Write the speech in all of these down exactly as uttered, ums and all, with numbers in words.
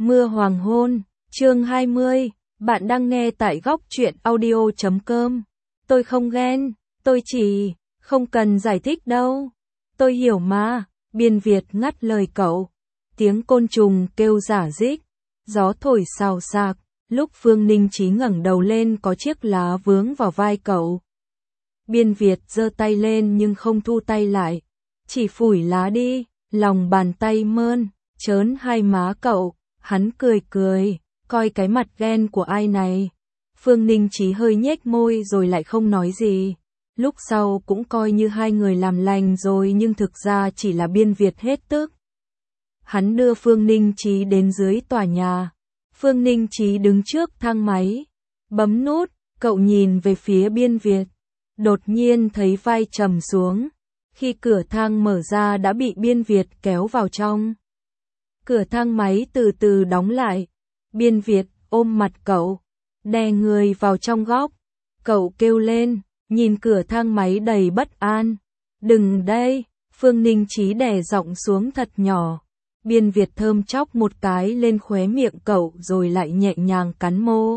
Mưa hoàng hôn, chương hai mươi, bạn đang nghe tại góc truyện audio chấm com. Tôi không ghen, tôi chỉ, không cần giải thích đâu. Tôi hiểu mà, Biên Việt ngắt lời cậu. Tiếng côn trùng kêu rả rích, gió thổi xào xạc, lúc Phương Ninh Chí ngẩng đầu lên có chiếc lá vướng vào vai cậu. Biên Việt giơ tay lên nhưng không thu tay lại, chỉ phủi lá đi, lòng bàn tay mơn, trớn hai má cậu. Hắn cười cười, coi cái mặt ghen của ai này. Phương Ninh Chí hơi nhếch môi rồi lại không nói gì. Lúc sau cũng coi như hai người làm lành rồi nhưng thực ra chỉ là Biên Việt hết tức. Hắn đưa Phương Ninh Chí đến dưới tòa nhà. Phương Ninh Chí đứng trước thang máy, bấm nút, cậu nhìn về phía Biên Việt. Đột nhiên thấy vai trầm xuống. Khi cửa thang mở ra đã bị Biên Việt kéo vào trong. Cửa thang máy từ từ đóng lại. Biên Việt ôm mặt cậu, đè người vào trong góc. Cậu kêu lên, nhìn cửa thang máy đầy bất an. Đừng đây, Phương Ninh Chí đè giọng xuống thật nhỏ. Biên Việt thơm chóc một cái lên khóe miệng cậu rồi lại nhẹ nhàng cắn môi.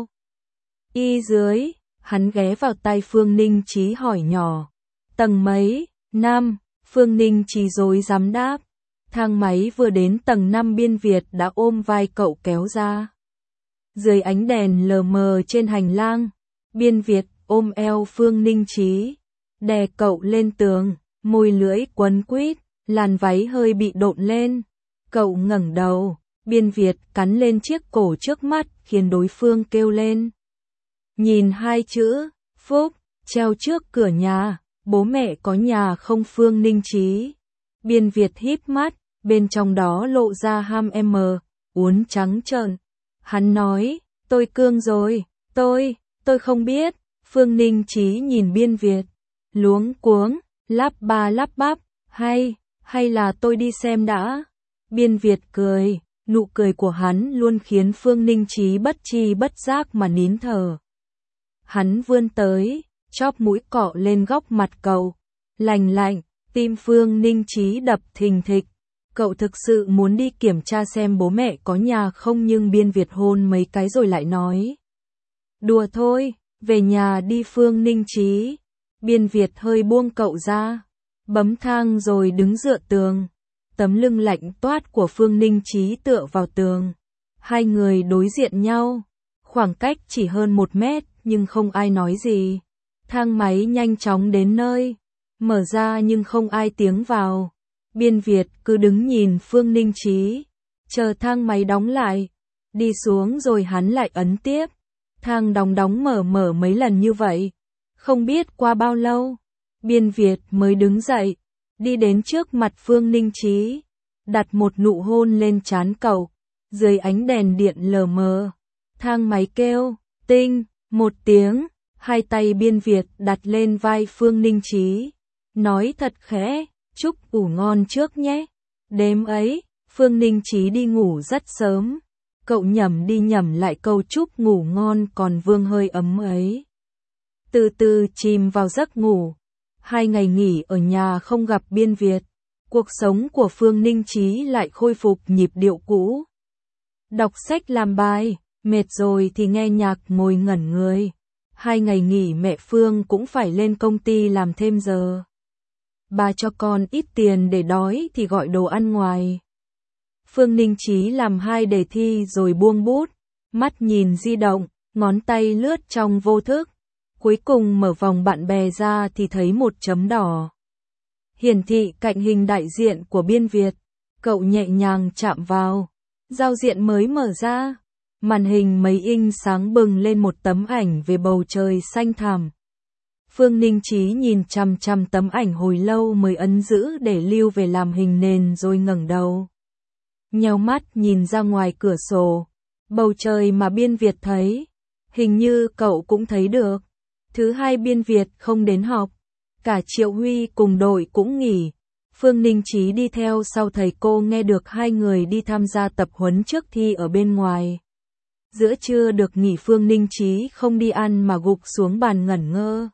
Y dưới, hắn ghé vào tai Phương Ninh Chí hỏi nhỏ. Tầng mấy? Năm, Phương Ninh Chí rối rắm đáp. Thang máy vừa đến tầng năm Biên Việt đã ôm vai cậu kéo ra. Dưới ánh đèn lờ mờ trên hành lang, Biên Việt ôm eo Phương Ninh Chí, đè cậu lên tường, môi lưỡi quấn quýt, làn váy hơi bị độn lên. Cậu ngẩng đầu, Biên Việt cắn lên chiếc cổ trước mắt khiến đối phương kêu lên. Nhìn hai chữ, Phúc, treo trước cửa nhà, bố mẹ có nhà không Phương Ninh Chí. Biên Việt híp mắt, bên trong đó lộ ra ham em, uốn trắng trợn. Hắn nói, tôi cương rồi, tôi, tôi không biết. Phương Ninh Chí nhìn Biên Việt, luống cuống, lắp ba lắp bắp, hay, hay là tôi đi xem đã. Biên Việt cười, nụ cười của hắn luôn khiến Phương Ninh Chí bất tri bất giác mà nín thở. Hắn vươn tới, chóp mũi cọ lên góc mặt cậu, lành lạnh. Tim Phương Ninh Chí đập thình thịch. Cậu thực sự muốn đi kiểm tra xem bố mẹ có nhà không nhưng Biên Việt hôn mấy cái rồi lại nói. Đùa thôi, về nhà đi Phương Ninh Chí. Biên Việt hơi buông cậu ra, bấm thang rồi đứng dựa tường. Tấm lưng lạnh toát của Phương Ninh Chí tựa vào tường. Hai người đối diện nhau, khoảng cách chỉ hơn một mét nhưng không ai nói gì. Thang máy nhanh chóng đến nơi. Mở ra nhưng không ai tiếng vào. Biên Việt cứ đứng nhìn Phương Ninh Chí, chờ thang máy đóng lại. Đi xuống rồi hắn lại ấn tiếp. Thang đóng đóng mở mở mấy lần như vậy. Không biết qua bao lâu, Biên Việt mới đứng dậy, đi đến trước mặt Phương Ninh Chí, đặt một nụ hôn lên trán cậu. Dưới ánh đèn điện lờ mờ, thang máy kêu, tinh, một tiếng. Hai tay Biên Việt đặt lên vai Phương Ninh Chí. Nói thật khẽ, chúc ngủ ngon trước nhé. Đêm ấy, Phương Ninh Chí đi ngủ rất sớm. Cậu nhẩm đi nhẩm lại câu chúc ngủ ngon còn vương hơi ấm ấy. Từ từ chìm vào giấc ngủ. Hai ngày nghỉ ở nhà không gặp Biên Việt. Cuộc sống của Phương Ninh Chí lại khôi phục nhịp điệu cũ. Đọc sách làm bài, mệt rồi thì nghe nhạc ngồi ngẩn người. Hai ngày nghỉ mẹ Phương cũng phải lên công ty làm thêm giờ. Bà cho con ít tiền để đói thì gọi đồ ăn ngoài. Phương Ninh Chí làm hai đề thi rồi buông bút, mắt nhìn di động, ngón tay lướt trong vô thức. Cuối cùng mở vòng bạn bè ra thì thấy một chấm đỏ. Hiển thị cạnh hình đại diện của Biên Việt. Cậu nhẹ nhàng chạm vào. Giao diện mới mở ra. Màn hình mấy inch sáng bừng lên một tấm ảnh về bầu trời xanh thẳm. Phương Ninh Chí nhìn chằm chằm tấm ảnh hồi lâu mới ấn giữ để lưu về làm hình nền rồi ngẩng đầu. Nheo mắt nhìn ra ngoài cửa sổ. Bầu trời mà Biên Việt thấy. Hình như cậu cũng thấy được. Thứ hai Biên Việt không đến họp. Cả Triệu Huy cùng đội cũng nghỉ. Phương Ninh Chí đi theo sau thầy cô nghe được hai người đi tham gia tập huấn trước thi ở bên ngoài. Giữa trưa được nghỉ Phương Ninh Chí không đi ăn mà gục xuống bàn ngẩn ngơ.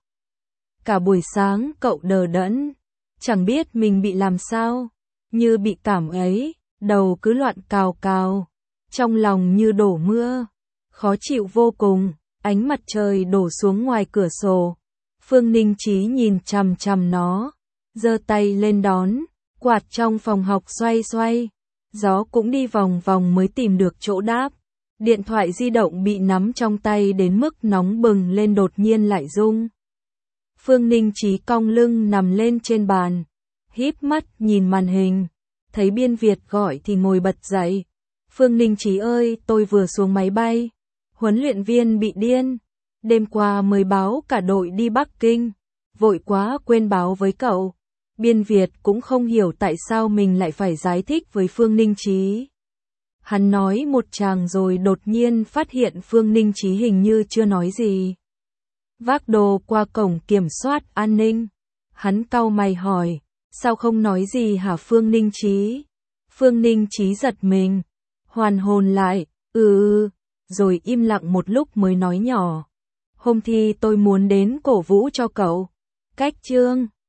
Cả buổi sáng cậu đờ đẫn, chẳng biết mình bị làm sao, như bị cảm ấy, đầu cứ loạn cào cào. trong lòng như đổ mưa, khó chịu vô cùng, ánh mặt trời đổ xuống ngoài cửa sổ. Phương Ninh Chí nhìn chằm chằm nó, giơ tay lên đón, quạt trong phòng học xoay xoay, gió cũng đi vòng vòng mới tìm được chỗ đáp. Điện thoại di động bị nắm trong tay đến mức nóng bừng lên đột nhiên lại rung. Phương Ninh Chí cong lưng nằm lên trên bàn, híp mắt nhìn màn hình, thấy Biên Việt gọi thì ngồi bật dậy. Phương Ninh Chí ơi, tôi vừa xuống máy bay, huấn luyện viên bị điên, đêm qua mới báo cả đội đi Bắc Kinh, vội quá quên báo với cậu. Biên Việt cũng không hiểu tại sao mình lại phải giải thích với Phương Ninh Chí. Hắn nói một tràng rồi đột nhiên phát hiện Phương Ninh Chí hình như chưa nói gì. Vác đồ qua cổng kiểm soát an ninh, hắn cau mày hỏi, sao không nói gì hả Phương Ninh Chí? Phương Ninh Chí giật mình, hoàn hồn lại, ừ ừ, rồi im lặng một lúc mới nói nhỏ. Hôm thi tôi muốn đến cổ vũ cho cậu. Cách chương